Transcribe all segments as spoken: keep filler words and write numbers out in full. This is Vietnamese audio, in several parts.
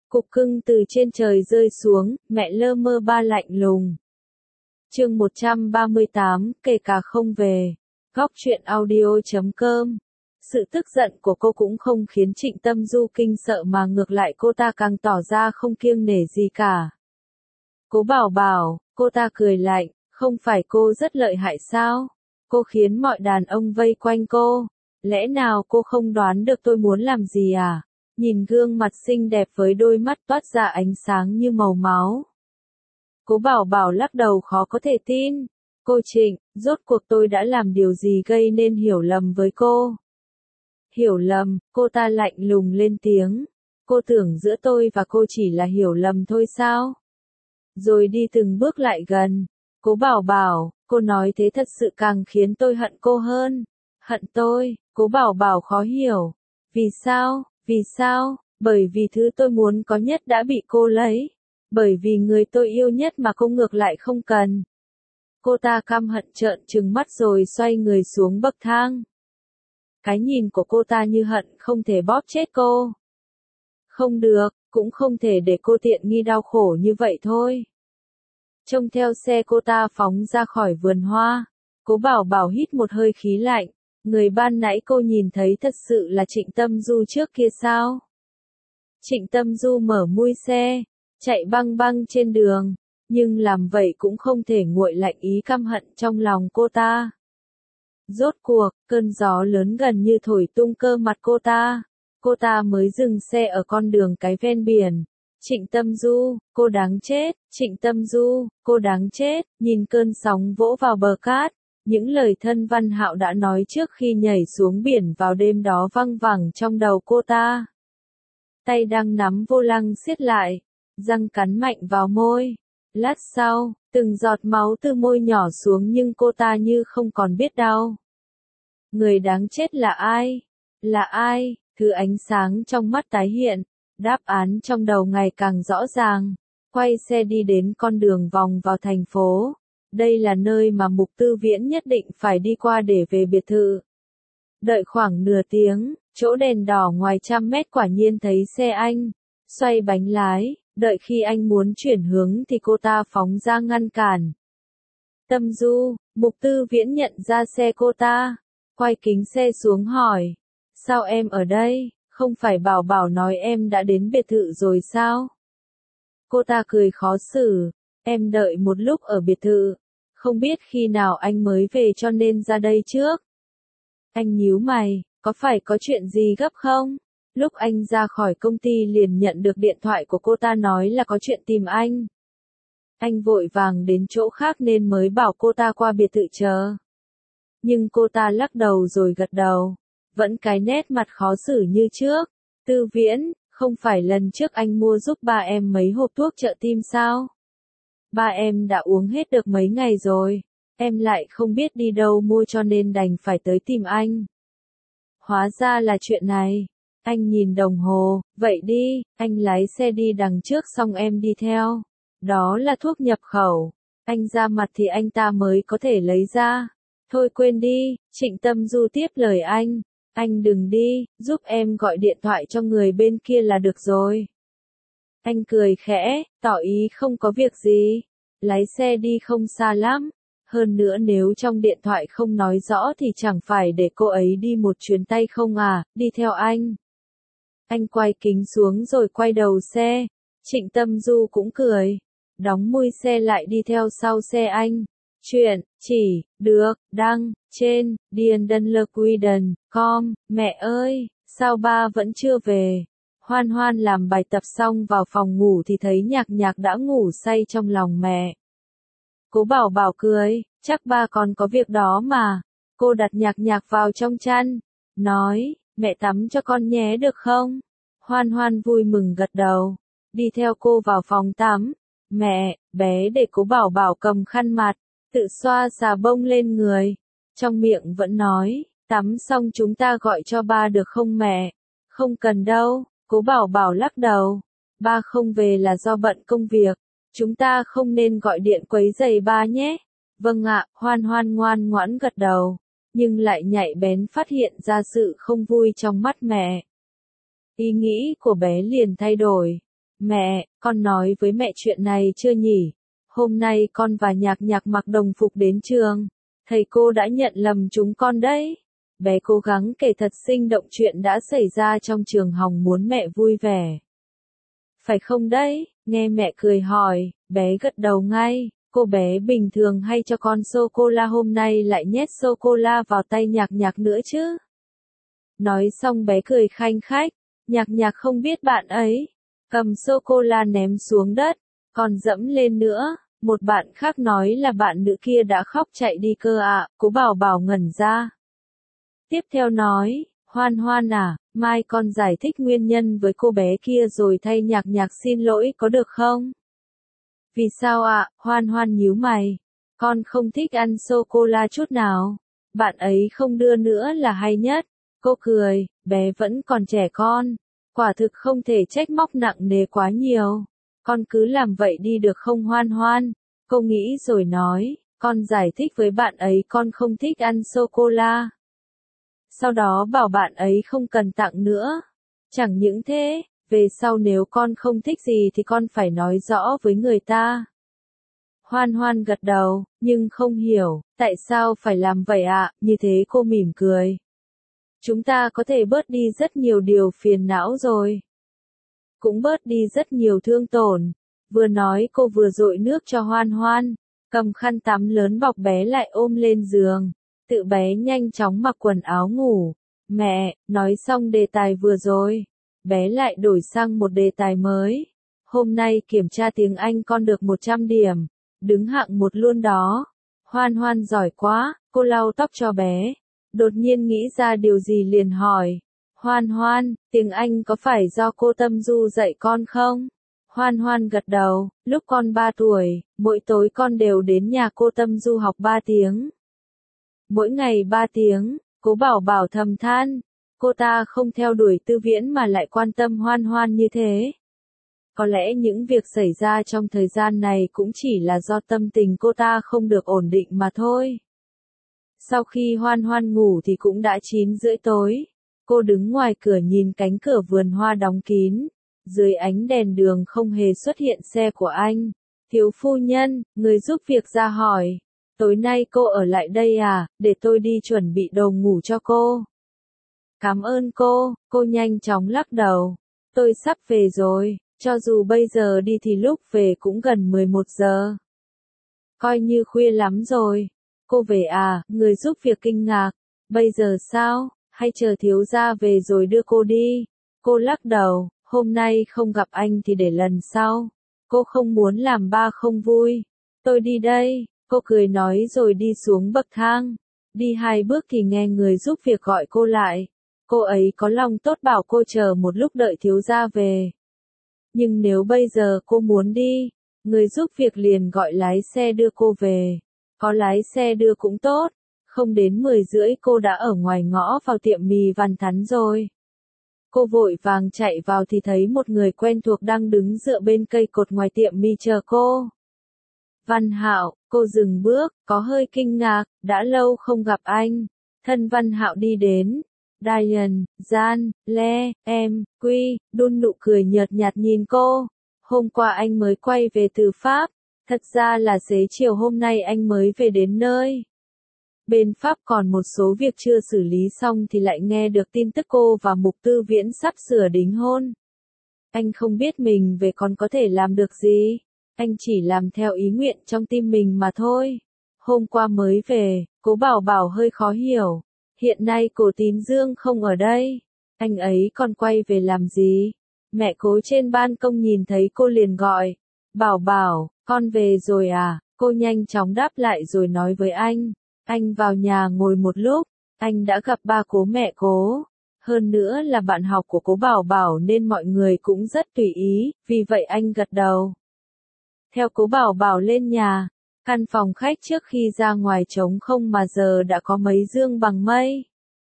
Cục cưng từ trên trời rơi xuống, mẹ lơ mơ ba lạnh lùng. Chương một trăm ba mươi tám, kể cả không về. Góc truyện audio chấm com. Sự tức giận của cô cũng không khiến Trịnh Tâm Du kinh sợ mà ngược lại cô ta càng tỏ ra không kiêng nể gì cả. Cố Bảo Bảo, cô ta cười lạnh, không phải cô rất lợi hại sao? Cô khiến mọi đàn ông vây quanh cô. Lẽ nào cô không đoán được tôi muốn làm gì à? Nhìn gương mặt xinh đẹp với đôi mắt toát ra ánh sáng như màu máu. Cố Bảo Bảo lắc đầu khó có thể tin. Cô Trịnh, rốt cuộc tôi đã làm điều gì gây nên hiểu lầm với cô? Hiểu lầm, cô ta lạnh lùng lên tiếng. Cô tưởng giữa tôi và cô chỉ là hiểu lầm thôi sao? Rồi đi từng bước lại gần. Cố Bảo Bảo, cô nói thế thật sự càng khiến tôi hận cô hơn. Hận tôi, Cố Bảo Bảo khó hiểu. Vì sao, vì sao? Bởi vì thứ tôi muốn có nhất đã bị cô lấy. Bởi vì người tôi yêu nhất mà cô ngược lại không cần. Cô ta căm hận trợn trừng mắt rồi xoay người xuống bậc thang. Cái nhìn của cô ta như hận không thể bóp chết cô. Không được, cũng không thể để cô tiện nghi đau khổ như vậy thôi. Trông theo xe cô ta phóng ra khỏi vườn hoa. Cố Bảo Bảo hít một hơi khí lạnh. Người ban nãy cô nhìn thấy thật sự là Trịnh Tâm Du trước kia sao? Trịnh Tâm Du mở mui xe, chạy băng băng trên đường, nhưng làm vậy cũng không thể nguội lạnh ý căm hận trong lòng cô ta. Rốt cuộc, cơn gió lớn gần như thổi tung cơ mặt cô ta. Cô ta mới dừng xe ở con đường cái ven biển. Trịnh Tâm Du, cô đáng chết, Trịnh Tâm Du, cô đáng chết, nhìn cơn sóng vỗ vào bờ cát. Những lời thân Văn Hạo đã nói trước khi nhảy xuống biển vào đêm đó văng vẳng trong đầu cô ta. Tay đang nắm vô lăng siết lại, răng cắn mạnh vào môi. Lát sau, từng giọt máu từ môi nhỏ xuống nhưng cô ta như không còn biết đau. Người đáng chết là ai? Là ai? Thứ ánh sáng trong mắt tái hiện, đáp án trong đầu ngày càng rõ ràng. Quay xe đi đến con đường vòng vào thành phố. Đây là nơi mà Mục Tư Viễn nhất định phải đi qua để về biệt thự. Đợi khoảng nửa tiếng, chỗ đèn đỏ ngoài trăm mét quả nhiên thấy xe anh. Xoay bánh lái, đợi khi anh muốn chuyển hướng thì cô ta phóng ra ngăn cản. Tâm Du, Mục Tư Viễn nhận ra xe cô ta. Quay kính xe xuống hỏi. Sao em ở đây, không phải Bảo Bảo nói em đã đến biệt thự rồi sao? Cô ta cười khó xử. Em đợi một lúc ở biệt thự. Không biết khi nào anh mới về cho nên ra đây trước. Anh nhíu mày, có phải có chuyện gì gấp không? Lúc anh ra khỏi công ty liền nhận được điện thoại của cô ta nói là có chuyện tìm anh. Anh vội vàng đến chỗ khác nên mới bảo cô ta qua biệt thự chờ. Nhưng cô ta lắc đầu rồi gật đầu. Vẫn cái nét mặt khó xử như trước. Tư Viễn, không phải lần trước anh mua giúp ba em mấy hộp thuốc trợ tim sao? Ba em đã uống hết được mấy ngày rồi. Em lại không biết đi đâu mua cho nên đành phải tới tìm anh. Hóa ra là chuyện này. Anh nhìn đồng hồ, vậy đi, anh lái xe đi đằng trước xong em đi theo. Đó là thuốc nhập khẩu. Anh ra mặt thì anh ta mới có thể lấy ra. Thôi quên đi, Trịnh Tâm Du tiếp lời anh. Anh đừng đi, giúp em gọi điện thoại cho người bên kia là được rồi. Anh cười khẽ, tỏ ý không có việc gì. Lái xe đi không xa lắm. Hơn nữa nếu trong điện thoại không nói rõ thì chẳng phải để cô ấy đi một chuyến tay không à, đi theo anh. Anh quay kính xuống rồi quay đầu xe. Trịnh Tâm Du cũng cười. Đóng mui xe lại đi theo sau xe anh. Chuyện, chỉ, được, đăng, trên, điền.com, com, mẹ ơi, sao ba vẫn chưa về? Hoan Hoan làm bài tập xong vào phòng ngủ thì thấy Nhạc Nhạc đã ngủ say trong lòng mẹ. Cố Bảo Bảo cười, chắc ba còn có việc đó mà. Cô đặt Nhạc Nhạc vào trong chăn, nói, mẹ tắm cho con nhé được không? Hoan Hoan vui mừng gật đầu, đi theo cô vào phòng tắm. Mẹ, bé để Cố Bảo Bảo cầm khăn mặt, tự xoa xà bông lên người. Trong miệng vẫn nói, tắm xong chúng ta gọi cho ba được không mẹ? Không cần đâu, Cố Bảo Bảo lắc đầu. Ba không về là do bận công việc. Chúng ta không nên gọi điện quấy rầy ba nhé. Vâng ạ, Hoan Hoan ngoan ngoãn gật đầu. Nhưng lại nhạy bén phát hiện ra sự không vui trong mắt mẹ. Ý nghĩ của bé liền thay đổi. Mẹ, con nói với mẹ chuyện này chưa nhỉ? Hôm nay con và Nhạc Nhạc mặc đồng phục đến trường. Thầy cô đã nhận lầm chúng con đấy. Bé cố gắng kể thật sinh động chuyện đã xảy ra trong trường hòng muốn mẹ vui vẻ. Phải không đấy? Nghe mẹ cười hỏi, bé gật đầu ngay. Cô bé bình thường hay cho con sô-cô-la, hôm nay lại nhét sô-cô-la vào tay Nhạc Nhạc nữa chứ. Nói xong bé cười khanh khách. Nhạc Nhạc không biết bạn ấy cầm sô-cô-la ném xuống đất, còn dẫm lên nữa. Một bạn khác nói là bạn nữ kia đã khóc chạy đi cơ ạ. Cố Bảo Bảo ngẩn ra. Tiếp theo nói, Hoan Hoan à, mai con giải thích nguyên nhân với cô bé kia rồi thay Nhạc Nhạc xin lỗi có được không? Vì sao ạ? À? Hoan Hoan nhíu mày. Con không thích ăn sô-cô-la chút nào. Bạn ấy không đưa nữa là hay nhất. Cô cười, bé vẫn còn trẻ con. Quả thực không thể trách móc nặng nề quá nhiều. Con cứ làm vậy đi được không Hoan Hoan? Cô nghĩ rồi nói, con giải thích với bạn ấy con không thích ăn sô-cô-la. Sau đó bảo bạn ấy không cần tặng nữa. Chẳng những thế, về sau nếu con không thích gì thì con phải nói rõ với người ta. Hoan Hoan gật đầu, nhưng không hiểu, tại sao phải làm vậy ạ, à? Như thế cô mỉm cười. Chúng ta có thể bớt đi rất nhiều điều phiền não rồi. Cũng bớt đi rất nhiều thương tổn. Vừa nói cô vừa dội nước cho Hoan Hoan, cầm khăn tắm lớn bọc bé lại ôm lên giường. Tự bé nhanh chóng mặc quần áo ngủ. Mẹ, nói xong đề tài vừa rồi. Bé lại đổi sang một đề tài mới. Hôm nay kiểm tra tiếng Anh con được một trăm điểm. Đứng hạng một luôn đó. Hoan Hoan giỏi quá, cô lau tóc cho bé. Đột nhiên nghĩ ra điều gì liền hỏi. Hoan Hoan, tiếng Anh có phải do cô Tâm Du dạy con không? Hoan Hoan gật đầu, lúc con ba tuổi, mỗi tối con đều đến nhà cô Tâm Du học ba tiếng. Mỗi ngày ba tiếng, Cố Bảo Bảo thầm than. Cô ta không theo đuổi Tư Viễn mà lại quan tâm Hoan Hoan như thế. Có lẽ những việc xảy ra trong thời gian này cũng chỉ là do tâm tình cô ta không được ổn định mà thôi. Sau khi Hoan Hoan ngủ thì cũng đã chín rưỡi tối. Cô đứng ngoài cửa nhìn cánh cửa vườn hoa đóng kín. Dưới ánh đèn đường không hề xuất hiện xe của anh. Thiếu phu nhân, người giúp việc ra hỏi. Tối nay cô ở lại đây à, để tôi đi chuẩn bị đồ ngủ cho cô. Cảm ơn cô, cô nhanh chóng lắc đầu. Tôi sắp về rồi, cho dù bây giờ đi thì lúc về cũng gần mười một giờ. Coi như khuya lắm rồi. Cô về à, người giúp việc kinh ngạc. Bây giờ sao, hay chờ thiếu gia về rồi đưa cô đi? Cô lắc đầu, hôm nay không gặp anh thì để lần sau. Cô không muốn làm ba không vui. Tôi đi đây. Cô cười nói rồi đi xuống bậc thang. Đi hai bước thì nghe người giúp việc gọi cô lại. Cô ấy có lòng tốt bảo cô chờ một lúc đợi thiếu gia về. Nhưng nếu bây giờ cô muốn đi, người giúp việc liền gọi lái xe đưa cô về. Có lái xe đưa cũng tốt. Không đến mười rưỡi cô đã ở ngoài ngõ vào tiệm mì Văn Thắn rồi. Cô vội vàng chạy vào thì thấy một người quen thuộc đang đứng dựa bên cây cột ngoài tiệm mì chờ cô. Văn Hạo, cô dừng bước, có hơi kinh ngạc, đã lâu không gặp anh. Thân Văn Hạo đi đến. Diane, Gian, Le, em, Quy, đun nụ cười nhợt nhạt nhìn cô. Hôm qua anh mới quay về từ Pháp. Thật ra là xế chiều hôm nay anh mới về đến nơi. Bên Pháp còn một số việc chưa xử lý xong thì lại nghe được tin tức cô và Mục Tư Viễn sắp sửa đính hôn. Anh không biết mình về còn có thể làm được gì. Anh chỉ làm theo ý nguyện trong tim mình mà thôi. Hôm qua mới về, Cố Bảo Bảo hơi khó hiểu. Hiện nay Cố Tín Dương không ở đây. Anh ấy còn quay về làm gì? Mẹ Cố trên ban công nhìn thấy cô liền gọi. Bảo Bảo, con về rồi à? Cô nhanh chóng đáp lại rồi nói với anh. Anh vào nhà ngồi một lúc. Anh đã gặp ba Cố mẹ Cố. Hơn nữa là bạn học của Cố Bảo Bảo nên mọi người cũng rất tùy ý. Vì vậy anh gật đầu. Theo Cố Bảo Bảo lên nhà, căn phòng khách trước khi ra ngoài trống không mà giờ đã có mấy dương bằng mây.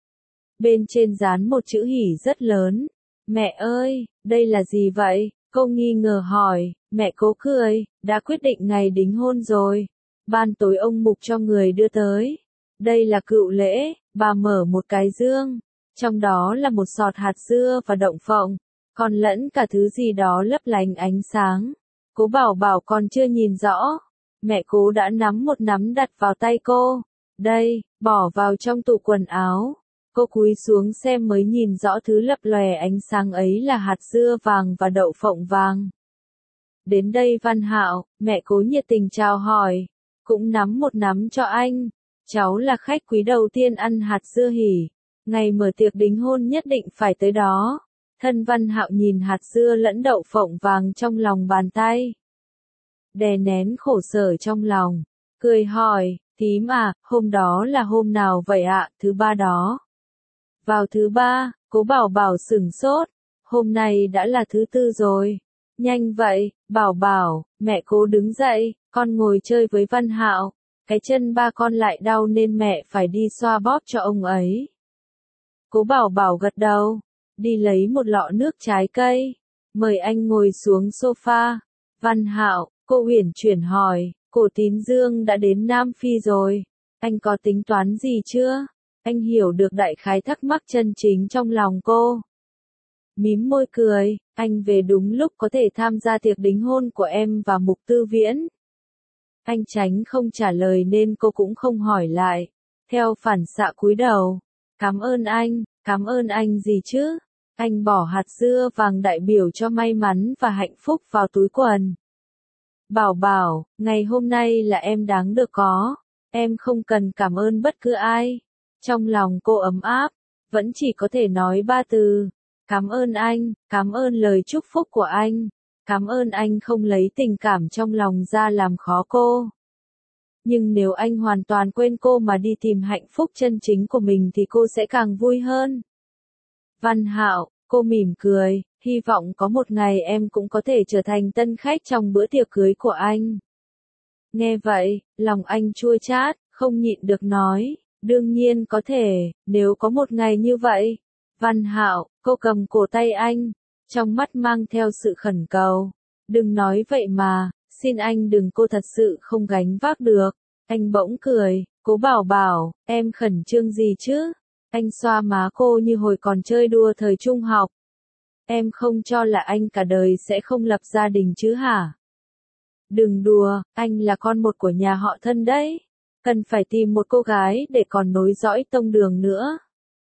Bên trên dán một chữ hỉ rất lớn. Mẹ ơi, đây là gì vậy? Cô nghi ngờ hỏi, mẹ Cố cười, đã quyết định ngày đính hôn rồi. Ban tối ông Mục cho người đưa tới. Đây là cựu lễ, bà mở một cái dương. Trong đó là một sọt hạt dưa và đậu phộng. còn lẫn cả thứ gì đó lấp lánh ánh sáng. Cố Bảo Bảo còn chưa nhìn rõ, mẹ Cố đã nắm một nắm đặt vào tay cô. Đây, bỏ vào trong tủ quần áo. Cô cúi xuống xem mới nhìn rõ thứ lập lòe ánh sáng ấy là hạt dưa vàng và đậu phộng vàng. Đến đây Văn Hạo, mẹ Cố nhiệt tình chào hỏi, cũng nắm một nắm cho anh. Cháu là khách quý đầu tiên ăn hạt dưa hỉ, ngày mở tiệc đính hôn nhất định phải tới đó. Thân Văn Hạo nhìn hạt dưa lẫn đậu phộng vàng trong lòng bàn tay, đè nén khổ sở trong lòng, cười hỏi, thím à, hôm đó là hôm nào vậy ạ? Thứ ba đó. Vào thứ ba, Cố Bảo Bảo sửng sốt, hôm nay đã là thứ tư rồi. Nhanh vậy, Bảo Bảo, mẹ Cố đứng dậy, con ngồi chơi với Văn Hạo, cái chân ba con lại đau nên mẹ phải đi xoa bóp cho ông ấy. Cố Bảo Bảo gật đầu, đi lấy một lọ nước trái cây, mời anh ngồi xuống sofa. Văn Hạo, cô uyển chuyển hỏi, Cổ Tín Dương đã đến Nam Phi rồi, anh có tính toán gì chưa? Anh hiểu được đại khái thắc mắc chân chính trong lòng cô. Mím môi cười, anh về đúng lúc có thể tham gia tiệc đính hôn của em và Mục Tư Viễn. Anh tránh không trả lời nên cô cũng không hỏi lại, theo phản xạ cúi đầu. Cảm ơn anh, cảm ơn anh gì chứ? Anh bỏ hạt dưa vàng đại biểu cho may mắn và hạnh phúc vào túi quần. Bảo Bảo, ngày hôm nay là em đáng được có, em không cần cảm ơn bất cứ ai. Trong lòng cô ấm áp, vẫn chỉ có thể nói ba từ. Cảm ơn anh, cảm ơn lời chúc phúc của anh, cảm ơn anh không lấy tình cảm trong lòng ra làm khó cô. Nhưng nếu anh hoàn toàn quên cô mà đi tìm hạnh phúc chân chính của mình thì cô sẽ càng vui hơn. Văn Hạo, cô mỉm cười, hy vọng có một ngày em cũng có thể trở thành tân khách trong bữa tiệc cưới của anh. Nghe vậy, lòng anh chua chát, không nhịn được nói, đương nhiên có thể, nếu có một ngày như vậy. Văn Hạo, cô cầm cổ tay anh, trong mắt mang theo sự khẩn cầu. Đừng nói vậy mà, xin anh đừng, cô thật sự không gánh vác được. Anh bỗng cười, Cố Bảo Bảo, em khẩn trương gì chứ? Anh xoa má cô như hồi còn chơi đùa thời trung học. Em không cho là anh cả đời sẽ không lập gia đình chứ hả? Đừng đùa, anh là con một của nhà họ Thân đấy. Cần phải tìm một cô gái để còn nối dõi tông đường nữa.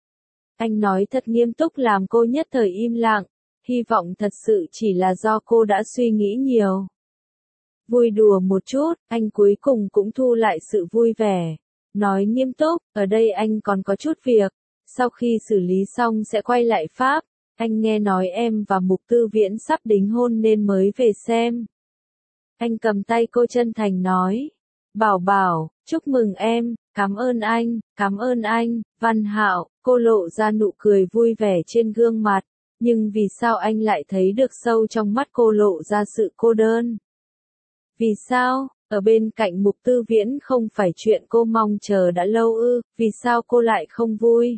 Anh nói thật nghiêm túc làm cô nhất thời im lặng, hy vọng thật sự chỉ là do cô đã suy nghĩ nhiều. Vui đùa một chút, anh cuối cùng cũng thu lại sự vui vẻ. Nói nghiêm túc, ở đây anh còn có chút việc, sau khi xử lý xong sẽ quay lại Pháp. Anh nghe nói em và Mục Tư Viễn sắp đính hôn nên mới về xem. Anh cầm tay cô chân thành nói, Bảo Bảo, chúc mừng em, cảm ơn anh, cảm ơn anh. Văn Hạo, cô lộ ra nụ cười vui vẻ trên gương mặt, nhưng vì sao anh lại thấy được sâu trong mắt cô lộ ra sự cô đơn? Vì sao, ở bên cạnh Mục Tư Viễn không phải chuyện cô mong chờ đã lâu ư, vì sao cô lại không vui?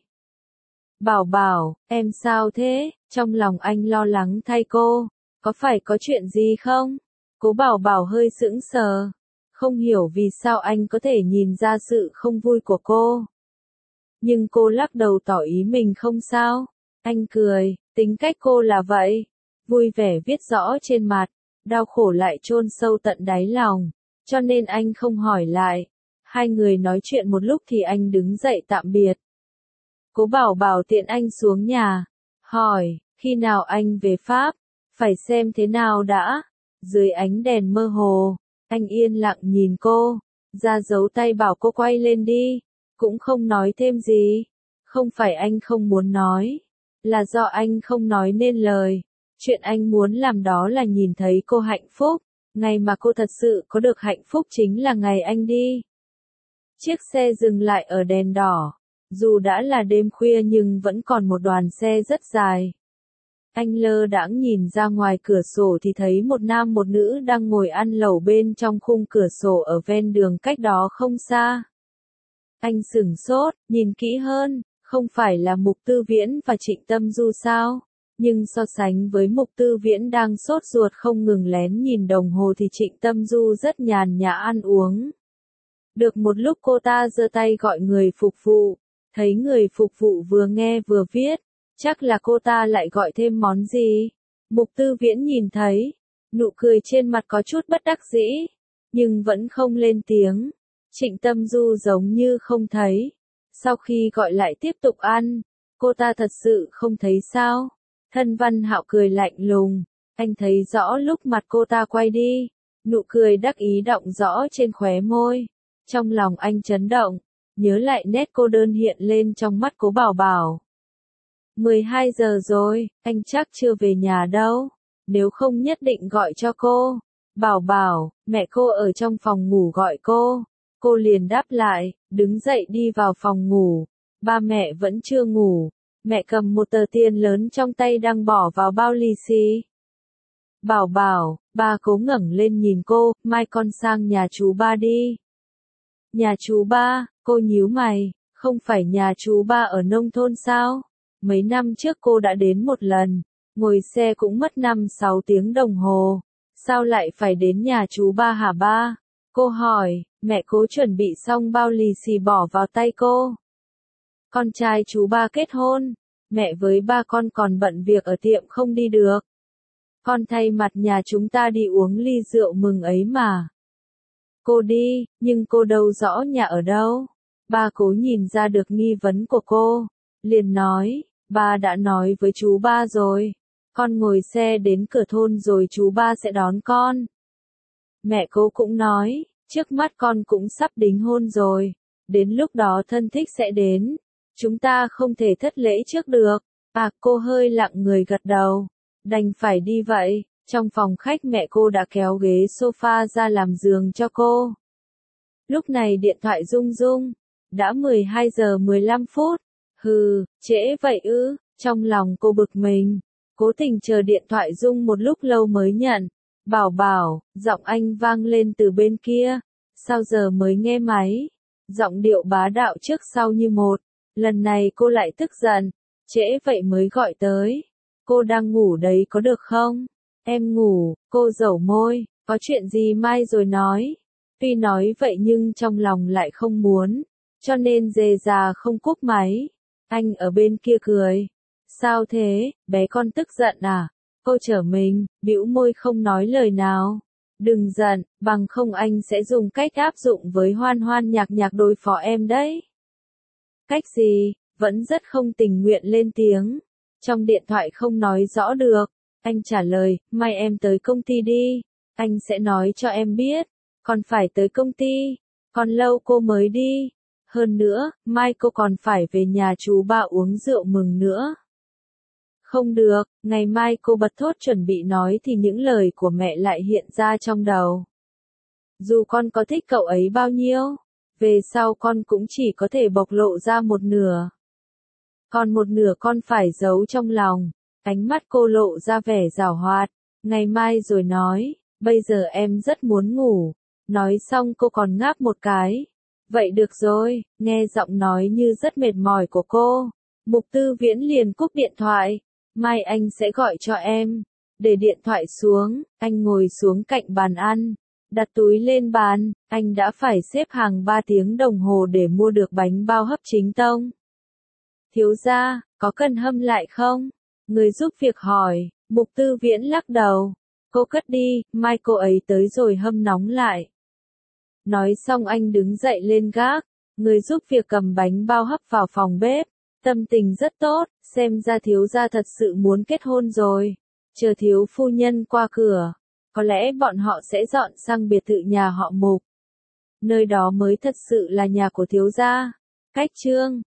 Bảo Bảo, em sao thế? Trong lòng anh lo lắng thay cô, có phải có chuyện gì không? Cố Bảo Bảo hơi sững sờ, không hiểu vì sao anh có thể nhìn ra sự không vui của cô. Nhưng cô lắc đầu tỏ ý mình không sao. Anh cười, tính cách cô là vậy. Vui vẻ viết rõ trên mặt, đau khổ lại chôn sâu tận đáy lòng. Cho nên anh không hỏi lại. Hai người nói chuyện một lúc thì anh đứng dậy tạm biệt. Cố Bảo Bảo tiện anh xuống nhà, hỏi, khi nào anh về Pháp? Phải xem thế nào đã. Dưới ánh đèn mơ hồ, anh yên lặng nhìn cô, ra dấu tay bảo cô quay lên đi, cũng không nói thêm gì. Không phải anh không muốn nói, là do anh không nói nên lời. Chuyện anh muốn làm đó là nhìn thấy cô hạnh phúc, ngày mà cô thật sự có được hạnh phúc chính là ngày anh đi. Chiếc xe dừng lại ở đèn đỏ, dù đã là đêm khuya nhưng vẫn còn một đoàn xe rất dài. Anh lơ đãng nhìn ra ngoài cửa sổ thì thấy một nam một nữ đang ngồi ăn lẩu bên trong khung cửa sổ ở ven đường cách đó không xa. Anh sửng sốt, nhìn kỹ hơn, không phải là Mục Tư Viễn và Trịnh Tâm Du sao? Nhưng so sánh với Mục Tư Viễn đang sốt ruột không ngừng lén nhìn đồng hồ thì Trịnh Tâm Du rất nhàn nhã ăn uống. Được một lúc cô ta giơ tay gọi người phục vụ, thấy người phục vụ vừa nghe vừa viết, chắc là cô ta lại gọi thêm món gì. Mục Tư Viễn nhìn thấy, nụ cười trên mặt có chút bất đắc dĩ, nhưng vẫn không lên tiếng. Trịnh Tâm Du giống như không thấy. Sau khi gọi lại tiếp tục ăn, cô ta thật sự không thấy sao? Thân Văn Hạo cười lạnh lùng, anh thấy rõ lúc mặt cô ta quay đi, nụ cười đắc ý đọng rõ trên khóe môi. Trong lòng anh chấn động, nhớ lại nét cô đơn hiện lên trong mắt Cố Bảo Bảo. mười hai giờ rồi, anh chắc chưa về nhà đâu, nếu không nhất định gọi cho cô. Bảo Bảo, mẹ cô ở trong phòng ngủ gọi cô. Cô liền đáp lại, đứng dậy đi vào phòng ngủ. Ba mẹ vẫn chưa ngủ. Mẹ cầm một tờ tiền lớn trong tay đang bỏ vào bao lì xì. Bảo Bảo, ba Cố ngẩng lên nhìn cô, mai con sang nhà chú ba đi. Nhà chú ba, cô nhíu mày, không phải nhà chú ba ở nông thôn sao? Mấy năm trước cô đã đến một lần, ngồi xe cũng mất năm sáu tiếng đồng hồ. Sao lại phải đến nhà chú ba hả ba? Cô hỏi, mẹ Cố chuẩn bị xong bao lì xì bỏ vào tay cô. Con trai chú ba kết hôn, mẹ với ba con còn bận việc ở tiệm không đi được. Con thay mặt nhà chúng ta đi uống ly rượu mừng ấy mà. Cô đi, nhưng cô đâu rõ nhà ở đâu. Ba Cố nhìn ra được nghi vấn của cô, liền nói, ba đã nói với chú ba rồi. Con ngồi xe đến cửa thôn rồi chú ba sẽ đón con. Mẹ Cố cũng nói, trước mắt con cũng sắp đính hôn rồi. Đến lúc đó thân thích sẽ đến. Chúng ta không thể thất lễ trước được. À, cô hơi lặng người gật đầu. Đành phải đi vậy. Trong phòng khách mẹ cô đã kéo ghế sofa ra làm giường cho cô. Lúc này điện thoại rung rung. Đã mười hai giờ mười lăm phút. Hừ, trễ vậy ư, trong lòng cô bực mình. Cố tình chờ điện thoại rung một lúc lâu mới nhận. Bảo Bảo, giọng anh vang lên từ bên kia. Sao giờ mới nghe máy? Giọng điệu bá đạo trước sau như một. Lần này cô lại tức giận. Trễ vậy mới gọi tới. Cô đang ngủ đấy có được không? Em ngủ, cô dẩu môi. Có chuyện gì mai rồi nói. Tuy nói vậy nhưng trong lòng lại không muốn. Cho nên dề già không cúp máy. Anh ở bên kia cười. Sao thế, bé con tức giận à? Cô trở mình, bĩu môi không nói lời nào. Đừng giận, bằng không anh sẽ dùng cách áp dụng với Hoan Hoan Nhạc Nhạc đối phó em đấy. Cách gì? Vẫn rất không tình nguyện lên tiếng. Trong điện thoại không nói rõ được. Anh trả lời, mai em tới công ty đi. Anh sẽ nói cho em biết. Còn phải tới công ty. Còn lâu cô mới đi. Hơn nữa, mai cô còn phải về nhà chú ba uống rượu mừng nữa. Không được, ngày mai cô bật thốt chuẩn bị nói thì những lời của mẹ lại hiện ra trong đầu. Dù con có thích cậu ấy bao nhiêu, về sau con cũng chỉ có thể bộc lộ ra một nửa. Còn một nửa con phải giấu trong lòng. Ánh mắt cô lộ ra vẻ giảo hoạt. Ngày mai rồi nói, bây giờ em rất muốn ngủ. Nói xong cô còn ngáp một cái. Vậy được rồi, nghe giọng nói như rất mệt mỏi của cô. Mục Tư Viễn liền cúp điện thoại. Mai anh sẽ gọi cho em. Để điện thoại xuống, anh ngồi xuống cạnh bàn ăn. Đặt túi lên bàn, anh đã phải xếp hàng ba tiếng đồng hồ để mua được bánh bao hấp chính tông. Thiếu gia, có cần hâm lại không? Người giúp việc hỏi. Mục Tư Viễn lắc đầu. Cô cất đi, mai cô ấy tới rồi hâm nóng lại. Nói xong anh đứng dậy lên gác. Người giúp việc cầm bánh bao hấp vào phòng bếp. Tâm tình rất tốt, xem ra thiếu gia thật sự muốn kết hôn rồi. Chờ thiếu phu nhân qua cửa, có lẽ bọn họ sẽ dọn sang biệt thự nhà họ Mục. Nơi đó mới thật sự là nhà của thiếu gia. Cách chương